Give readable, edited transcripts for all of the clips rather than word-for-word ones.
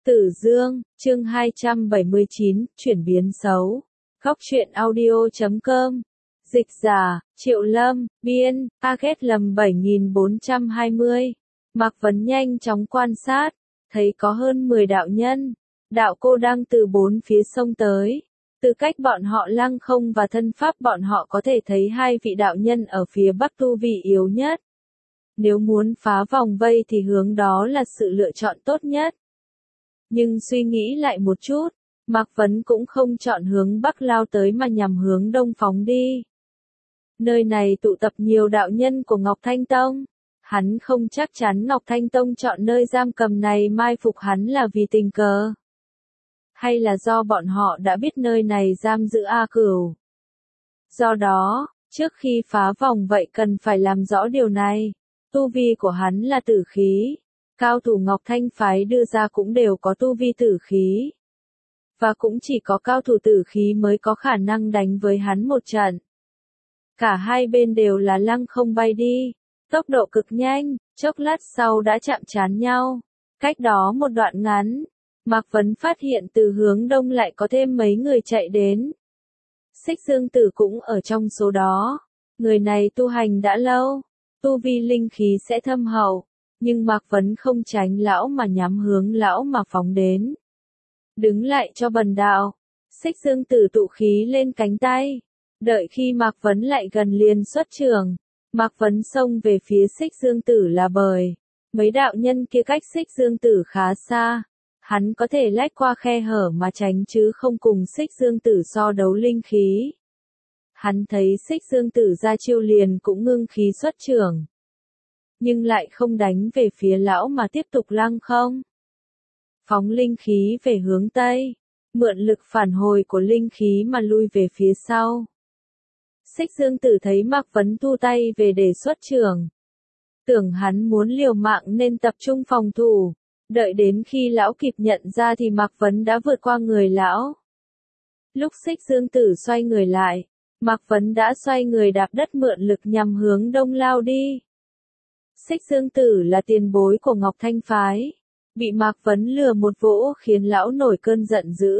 Tử Dương, chương 279, chuyển biến xấu. Góc truyện audio.com. Dịch giả, Triệu Lâm, biên, Target lầm 7420. Mạc Vấn nhanh chóng quan sát, thấy có hơn 10 đạo nhân, đạo cô đang từ bốn phía sông tới. Từ cách bọn họ lăng không và thân pháp bọn họ có thể thấy hai vị đạo nhân ở phía bắc tu vi yếu nhất. Nếu muốn phá vòng vây thì hướng đó là sự lựa chọn tốt nhất. Nhưng suy nghĩ lại một chút, Mạc Vấn cũng không chọn hướng bắc lao tới mà nhằm hướng đông phóng đi. Nơi này tụ tập nhiều đạo nhân của Ngọc Thanh Tông. Hắn không chắc chắn Ngọc Thanh Tông chọn nơi giam cầm này mai phục hắn là vì tình cờ. Hay là do bọn họ đã biết nơi này giam giữ A Cửu. Do đó, trước khi phá vòng vậy cần phải làm rõ điều này. Tu vi của hắn là tử khí. Cao thủ Ngọc Thanh phái đưa ra cũng đều có tu vi tử khí. Và cũng chỉ có cao thủ tử khí mới có khả năng đánh với hắn một trận. Cả hai bên đều là lăng không bay đi, tốc độ cực nhanh, chốc lát sau đã chạm trán nhau. Cách đó một đoạn ngắn, Mạc Vấn phát hiện từ hướng đông lại có thêm mấy người chạy đến. Xích Dương Tử cũng ở trong số đó. Người này tu hành đã lâu, tu vi linh khí sẽ thâm hậu. Nhưng Mạc Vấn không tránh lão mà nhắm hướng lão mà phóng đến. Đứng lại cho bần đạo. Xích Dương Tử tụ khí lên cánh tay. Đợi khi Mạc Vấn lại gần liền xuất trường. Mạc Vấn xông về phía Xích Dương Tử là bời. Mấy đạo nhân kia cách Xích Dương Tử khá xa. Hắn có thể lách qua khe hở mà tránh chứ không cùng Xích Dương Tử so đấu linh khí. Hắn thấy Xích Dương Tử ra chiêu liền cũng ngưng khí xuất trường. Nhưng lại không đánh về phía lão mà tiếp tục lăng không. Phóng linh khí về hướng Tây, mượn lực phản hồi của linh khí mà lui về phía sau. Xích Dương Tử thấy Mạc Vấn thu tay về để xuất trường. Tưởng hắn muốn liều mạng nên tập trung phòng thủ, đợi đến khi lão kịp nhận ra thì Mạc Vấn đã vượt qua người lão. Lúc Xích Dương Tử xoay người lại, Mạc Vấn đã xoay người đạp đất mượn lực nhằm hướng đông lao đi. Xích Dương Tử là tiền bối của Ngọc Thanh phái, bị Mạc Vấn lừa một vỗ khiến lão nổi cơn giận dữ.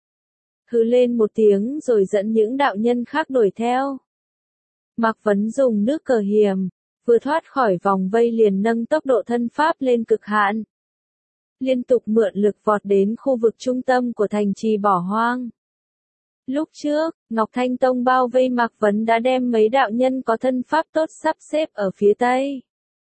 Hừ lên một tiếng rồi dẫn những đạo nhân khác đuổi theo. Mạc Vấn dùng nước cờ hiểm, vừa thoát khỏi vòng vây liền nâng tốc độ thân pháp lên cực hạn. Liên tục mượn lực vọt đến khu vực trung tâm của thành trì bỏ hoang. Lúc trước, Ngọc Thanh Tông bao vây Mạc Vấn đã đem mấy đạo nhân có thân pháp tốt sắp xếp ở phía Tây.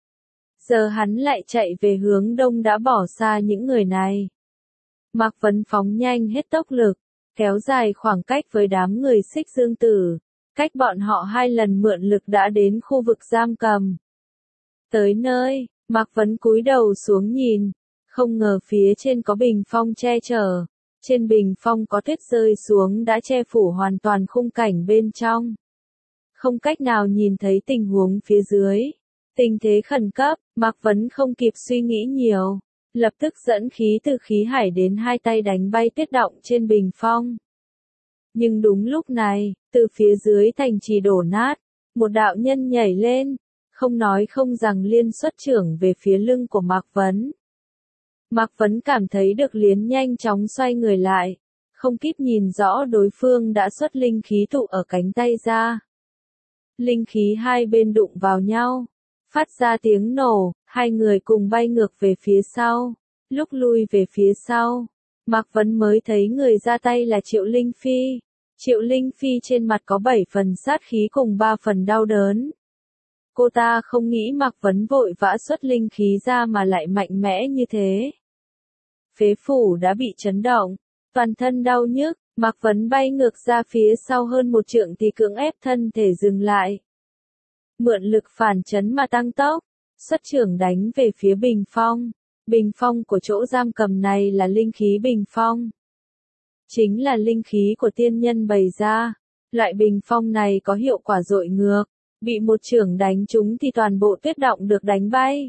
Giờ hắn lại chạy về hướng đông đã bỏ xa những người này. Mạc Vấn phóng nhanh hết tốc lực, kéo dài khoảng cách với đám người Xích Dương Tử. Cách bọn họ 2 lần mượn lực đã đến khu vực giam cầm. Tới nơi, Mạc Vấn cúi đầu xuống nhìn, không ngờ phía trên có bình phong che chở. Trên bình phong có tuyết rơi xuống đã che phủ hoàn toàn khung cảnh bên trong. Không cách nào nhìn thấy tình huống phía dưới. Tình thế khẩn cấp, Mạc Vấn không kịp suy nghĩ nhiều. Lập tức dẫn khí từ khí hải đến 2 tay đánh bay tuyết động trên bình phong. Nhưng đúng lúc này, từ phía dưới thành trì đổ nát, một đạo nhân nhảy lên, không nói không rằng liên xuất trưởng về phía lưng của Mạc Vấn. Mạc Vấn cảm thấy được liền nhanh chóng xoay người lại, không kịp nhìn rõ đối phương đã xuất linh khí tụ ở cánh tay ra. Linh khí hai bên đụng vào nhau, phát ra tiếng nổ, hai người cùng bay ngược về phía sau. Lúc lui về phía sau, Mạc Vấn mới thấy người ra tay là Triệu Linh Phi. Triệu Linh Phi trên mặt có 7 phần sát khí cùng 3 phần đau đớn. Cô ta không nghĩ Mạc Vấn vội vã xuất linh khí ra mà lại mạnh mẽ như thế. Phế phủ đã bị chấn động, toàn thân đau nhức, Mạc Vấn bay ngược ra phía sau hơn 1 trượng thì cưỡng ép thân thể dừng lại. Mượn lực phản chấn mà tăng tốc, xuất trưởng đánh về phía bình phong. Bình phong của chỗ giam cầm này là linh khí bình phong. Chính là linh khí của tiên nhân bày ra. Loại bình phong này có hiệu quả dội ngược. Bị một chưởng đánh trúng thì toàn bộ tuyết động được đánh bay.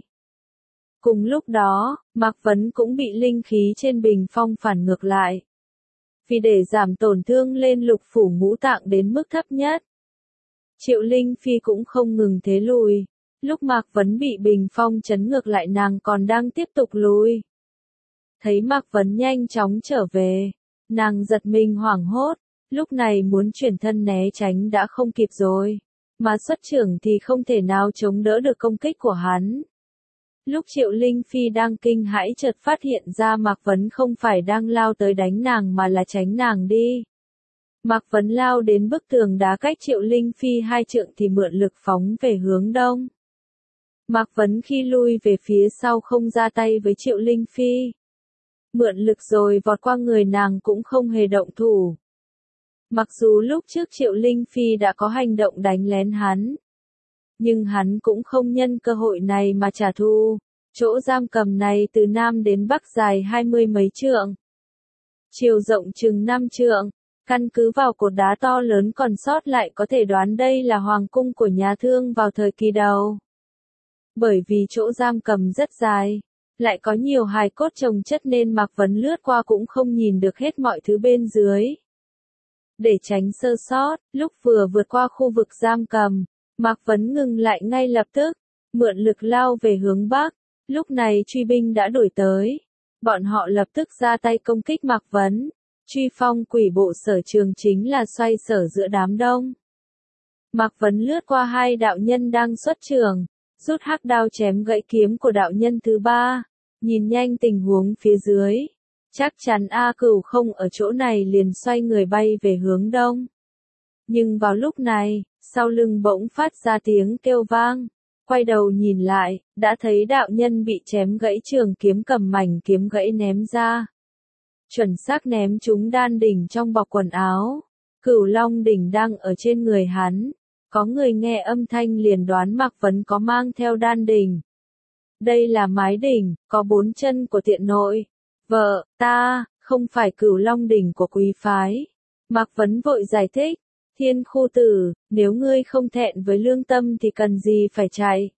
Cùng lúc đó, Mạc Vấn cũng bị linh khí trên bình phong phản ngược lại. Vì để giảm tổn thương lên lục phủ ngũ tạng đến mức thấp nhất. Triệu Linh Phi cũng không ngừng thế lùi. Lúc Mạc Vấn bị bình phong chấn ngược lại nàng còn đang tiếp tục lùi. Thấy Mạc Vấn nhanh chóng trở về, nàng giật mình hoảng hốt, lúc này muốn chuyển thân né tránh đã không kịp rồi, mà xuất trưởng thì không thể nào chống đỡ được công kích của hắn. Lúc Triệu Linh Phi đang kinh hãi chợt phát hiện ra Mạc Vấn không phải đang lao tới đánh nàng mà là tránh nàng đi. Mạc Vấn lao đến bức tường đá cách Triệu Linh Phi 2 trượng thì mượn lực phóng về hướng đông. Mạc Vấn khi lui về phía sau không ra tay với Triệu Linh Phi. Mượn lực rồi vọt qua người nàng cũng không hề động thủ. Mặc dù lúc trước Triệu Linh Phi đã có hành động đánh lén hắn, nhưng hắn cũng không nhân cơ hội này mà trả thù. Chỗ giam cầm này từ Nam đến Bắc dài 20 mấy trượng, chiều rộng chừng 5 trượng, căn cứ vào cột đá to lớn còn sót lại có thể đoán đây là hoàng cung của nhà Thương vào thời kỳ đầu. Bởi vì chỗ giam cầm rất dài, lại có nhiều hài cốt chồng chất nên Mạc Vấn lướt qua cũng không nhìn được hết mọi thứ bên dưới. Để tránh sơ sót, lúc vừa vượt qua khu vực giam cầm, Mạc Vấn ngừng lại ngay lập tức, mượn lực lao về hướng Bắc. Lúc này truy binh đã đuổi tới. Bọn họ lập tức ra tay công kích Mạc Vấn. Truy phong quỷ bộ Sở Trường chính là xoay sở giữa đám đông. Mạc Vấn lướt qua 2 đạo nhân đang xuất trường, rút hắc đao chém gãy kiếm của đạo nhân thứ 3, nhìn nhanh tình huống phía dưới. Chắc chắn A Cửu không ở chỗ này liền xoay người bay về hướng đông. Nhưng vào lúc này, sau lưng bỗng phát ra tiếng kêu vang. Quay đầu nhìn lại, đã thấy đạo nhân bị chém gãy trường kiếm cầm mảnh kiếm gãy ném ra. Chuẩn xác ném trúng đan đỉnh trong bọc quần áo. Cửu Long đỉnh đang ở trên người hắn. Có người nghe âm thanh liền đoán Mạc Vấn có mang theo đan đỉnh. Đây là mái đỉnh, có 4 chân của tiện nội. Vợ, ta, không phải Cửu Long đỉnh của quý phái. Mạc Vấn vội giải thích. Thiên khu tử, nếu ngươi không thẹn với lương tâm thì cần gì phải chạy.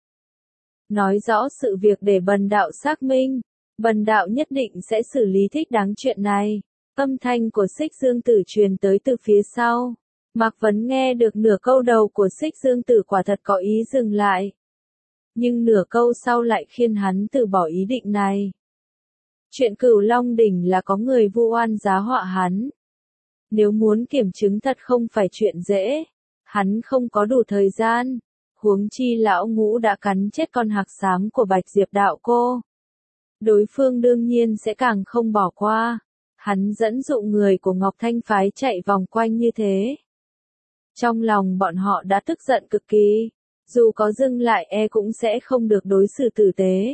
Nói rõ sự việc để bần đạo xác minh. Bần đạo nhất định sẽ xử lý thích đáng chuyện này. Âm thanh của Xích Dương Tử truyền tới từ phía sau. Mạc Vấn nghe được nửa câu đầu của Xích Dương Tử quả thật có ý dừng lại. Nhưng nửa câu sau lại khiến hắn từ bỏ ý định này. Chuyện Cửu Long đỉnh là có người vu oan giá họa hắn. Nếu muốn kiểm chứng thật không phải chuyện dễ. Hắn không có đủ thời gian. Huống chi lão ngũ đã cắn chết con hạc xám của Bạch Diệp đạo cô. Đối phương đương nhiên sẽ càng không bỏ qua. Hắn dẫn dụ người của Ngọc Thanh phái chạy vòng quanh như thế. Trong lòng bọn họ đã tức giận cực kỳ. Dù có dừng lại cũng sẽ không được đối xử tử tế.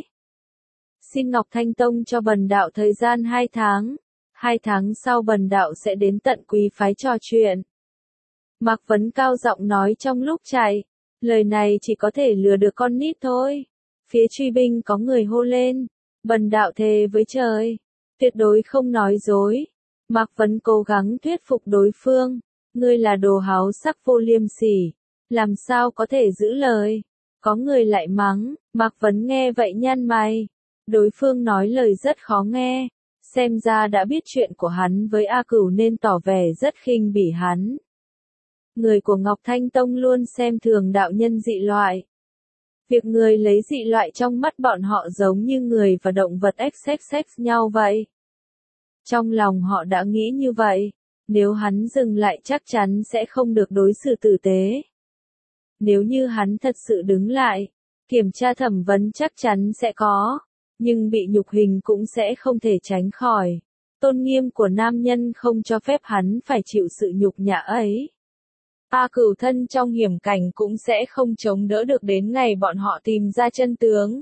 Xin Ngọc Thanh Tông cho bần đạo thời gian 2 tháng. 2 tháng sau bần đạo sẽ đến tận quý phái trò chuyện. Mạc Vấn cao giọng nói trong lúc chạy. Lời này chỉ có thể lừa được con nít thôi. Phía truy binh có người hô lên. Bần đạo thề với trời. Tuyệt đối không nói dối. Mạc Vấn cố gắng thuyết phục đối phương. Ngươi là đồ háo sắc vô liêm sỉ. Làm sao có thể giữ lời. Có người lại mắng. Mạc Vấn nghe vậy nhăn mày. Đối phương nói lời rất khó nghe. Xem ra đã biết chuyện của hắn với A Cửu nên tỏ vẻ rất khinh bỉ hắn. Người của Ngọc Thanh Tông luôn xem thường đạo nhân dị loại. Việc người lấy dị loại trong mắt bọn họ giống như người và động vật XXX nhau vậy. Trong lòng họ đã nghĩ như vậy. Nếu hắn dừng lại chắc chắn sẽ không được đối xử tử tế. Nếu như hắn thật sự đứng lại, kiểm tra thẩm vấn chắc chắn sẽ có. Nhưng bị nhục hình cũng sẽ không thể tránh khỏi. Tôn nghiêm của nam nhân không cho phép hắn phải chịu sự nhục nhã ấy. A Cửu thân trong hiểm cảnh cũng sẽ không chống đỡ được đến ngày bọn họ tìm ra chân tướng.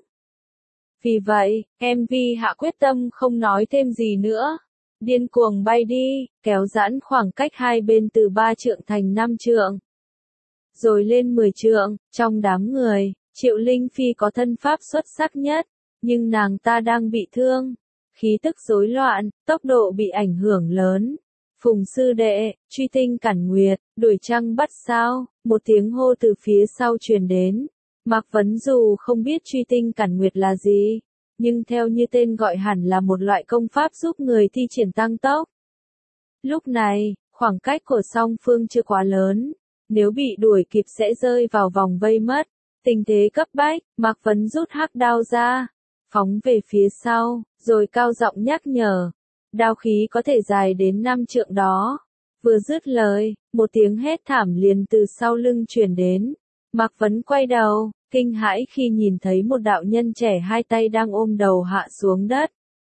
Vì vậy, MV hạ quyết tâm không nói thêm gì nữa. Điên cuồng bay đi, kéo giãn khoảng cách hai bên từ 3 trượng thành 5 trượng. Rồi lên 10 trượng, trong đám người, Triệu Linh Phi có thân pháp xuất sắc nhất. Nhưng nàng ta đang bị thương. Khí tức rối loạn, tốc độ bị ảnh hưởng lớn. Phùng sư đệ, truy tinh cản nguyệt, đuổi trăng bắt sao, một tiếng hô từ phía sau truyền đến. Mạc Vấn dù không biết truy tinh cản nguyệt là gì, nhưng theo như tên gọi hẳn là một loại công pháp giúp người thi triển tăng tốc. Lúc này, khoảng cách của song phương chưa quá lớn, nếu bị đuổi kịp sẽ rơi vào vòng vây mất. Tình thế cấp bách, Mạc Vấn rút hắc đao ra, phóng về phía sau, rồi cao giọng nhắc nhở. Đao khí có thể dài đến 5 trượng đó. Vừa dứt lời, một tiếng hét thảm liền từ sau lưng truyền đến. Mạc Vấn quay đầu, kinh hãi khi nhìn thấy một đạo nhân trẻ hai tay đang ôm đầu hạ xuống đất.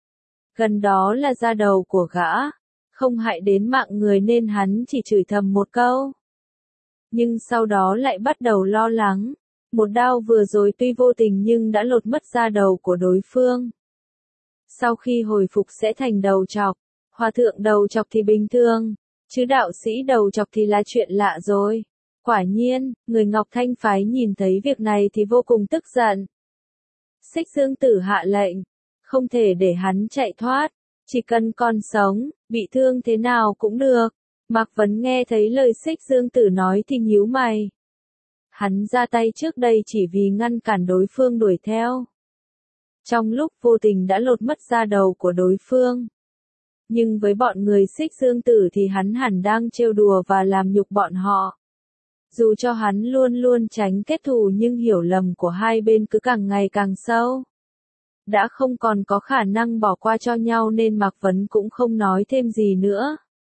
Gần đó là da đầu của gã, không hại đến mạng người nên hắn chỉ chửi thầm một câu. Nhưng sau đó lại bắt đầu lo lắng, một đao vừa rồi tuy vô tình nhưng đã lột mất da đầu của đối phương. Sau khi hồi phục sẽ thành đầu trọc, hòa thượng đầu trọc thì bình thường, chứ đạo sĩ đầu trọc thì là chuyện lạ rồi. Quả nhiên, người Ngọc Thanh phái nhìn thấy việc này thì vô cùng tức giận. Xích Dương Tử hạ lệnh, không thể để hắn chạy thoát, chỉ cần còn sống, bị thương thế nào cũng được. Mạc Vấn nghe thấy lời Xích Dương Tử nói thì nhíu mày. Hắn ra tay trước đây chỉ vì ngăn cản đối phương đuổi theo. Trong lúc vô tình đã lột mất da đầu của đối phương. Nhưng với bọn người Xích Dương Tử thì hắn hẳn đang trêu đùa và làm nhục bọn họ. Dù cho hắn luôn luôn tránh kết thù nhưng hiểu lầm của hai bên cứ càng ngày càng sâu. Đã không còn có khả năng bỏ qua cho nhau nên Mạc Vấn cũng không nói thêm gì nữa.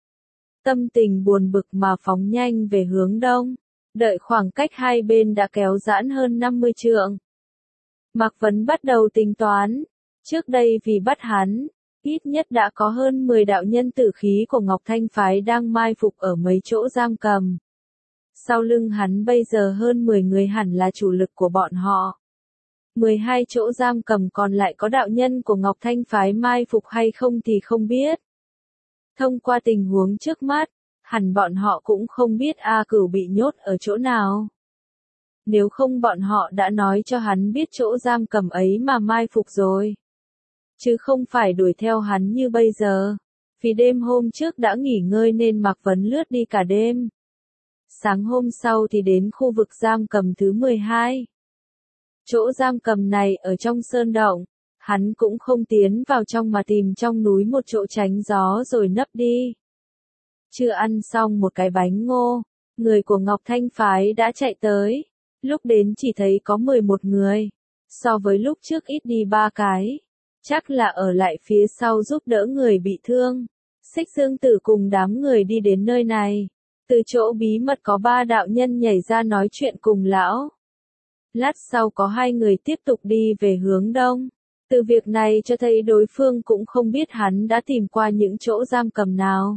Tâm tình buồn bực mà phóng nhanh về hướng đông, đợi khoảng cách hai bên đã kéo giãn hơn 50 trượng. Mạc Vấn bắt đầu tính toán, trước đây vì bắt hắn, ít nhất đã có hơn 10 đạo nhân tử khí của Ngọc Thanh phái đang mai phục ở mấy chỗ giam cầm. Sau lưng hắn bây giờ hơn 10 người hẳn là chủ lực của bọn họ. 12 chỗ giam cầm còn lại có đạo nhân của Ngọc Thanh phái mai phục hay không thì không biết. Thông qua tình huống trước mắt, hẳn bọn họ cũng không biết A Cửu bị nhốt ở chỗ nào. Nếu không bọn họ đã nói cho hắn biết chỗ giam cầm ấy mà mai phục rồi. Chứ không phải đuổi theo hắn như bây giờ. Vì đêm hôm trước đã nghỉ ngơi nên Mạc Vấn lướt đi cả đêm. Sáng hôm sau thì đến khu vực giam cầm thứ 12. Chỗ giam cầm này ở trong sơn động, hắn cũng không tiến vào trong mà tìm trong núi một chỗ tránh gió rồi nấp đi. Chưa ăn xong một cái bánh ngô, người của Ngọc Thanh phái đã chạy tới. Lúc đến chỉ thấy có 11 người, so với lúc trước ít đi 3 cái. Chắc là ở lại phía sau giúp đỡ người bị thương. Xích Dương Tử cùng đám người đi đến nơi này. Từ chỗ bí mật có 3 đạo nhân nhảy ra nói chuyện cùng lão. Lát sau có 2 người tiếp tục đi về hướng đông. Từ việc này cho thấy đối phương cũng không biết hắn đã tìm qua những chỗ giam cầm nào.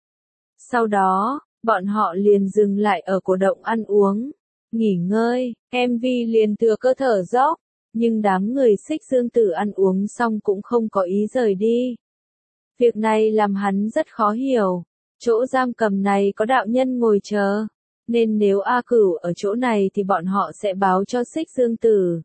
Sau đó, bọn họ liền dừng lại ở cổ động ăn uống, nghỉ ngơi, MV liền thừa cơ thở dốc, nhưng đám người Xích Dương Tử ăn uống xong cũng không có ý rời đi. Việc này làm hắn rất khó hiểu, chỗ giam cầm này có đạo nhân ngồi chờ, nên nếu A Cửu ở chỗ này thì bọn họ sẽ báo cho Xích Dương Tử.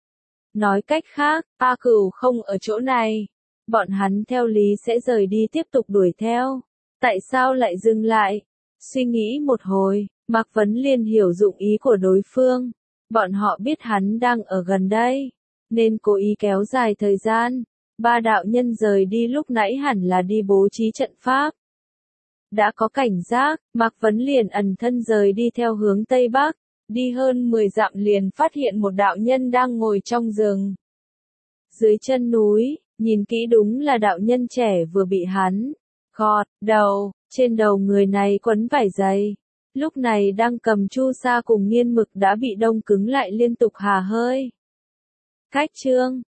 Nói cách khác, A Cửu không ở chỗ này, bọn hắn theo lý sẽ rời đi tiếp tục đuổi theo. Tại sao lại dừng lại? Suy nghĩ một hồi, Mạc Vấn liền hiểu dụng ý của đối phương. Bọn họ biết hắn đang ở gần đây, nên cố ý kéo dài thời gian. 3 đạo nhân rời đi lúc nãy hẳn là đi bố trí trận pháp. Đã có cảnh giác, Mạc Vấn liền ẩn thân rời đi theo hướng Tây Bắc. Đi hơn 10 dặm liền phát hiện một đạo nhân đang ngồi trong rừng. Dưới chân núi, nhìn kỹ đúng là đạo nhân trẻ vừa bị hắn gọt đầu, trên đầu người này quấn vải dày. Lúc này đang cầm chu sa cùng nghiên mực đã bị đông cứng lại liên tục hà hơi. Cách chương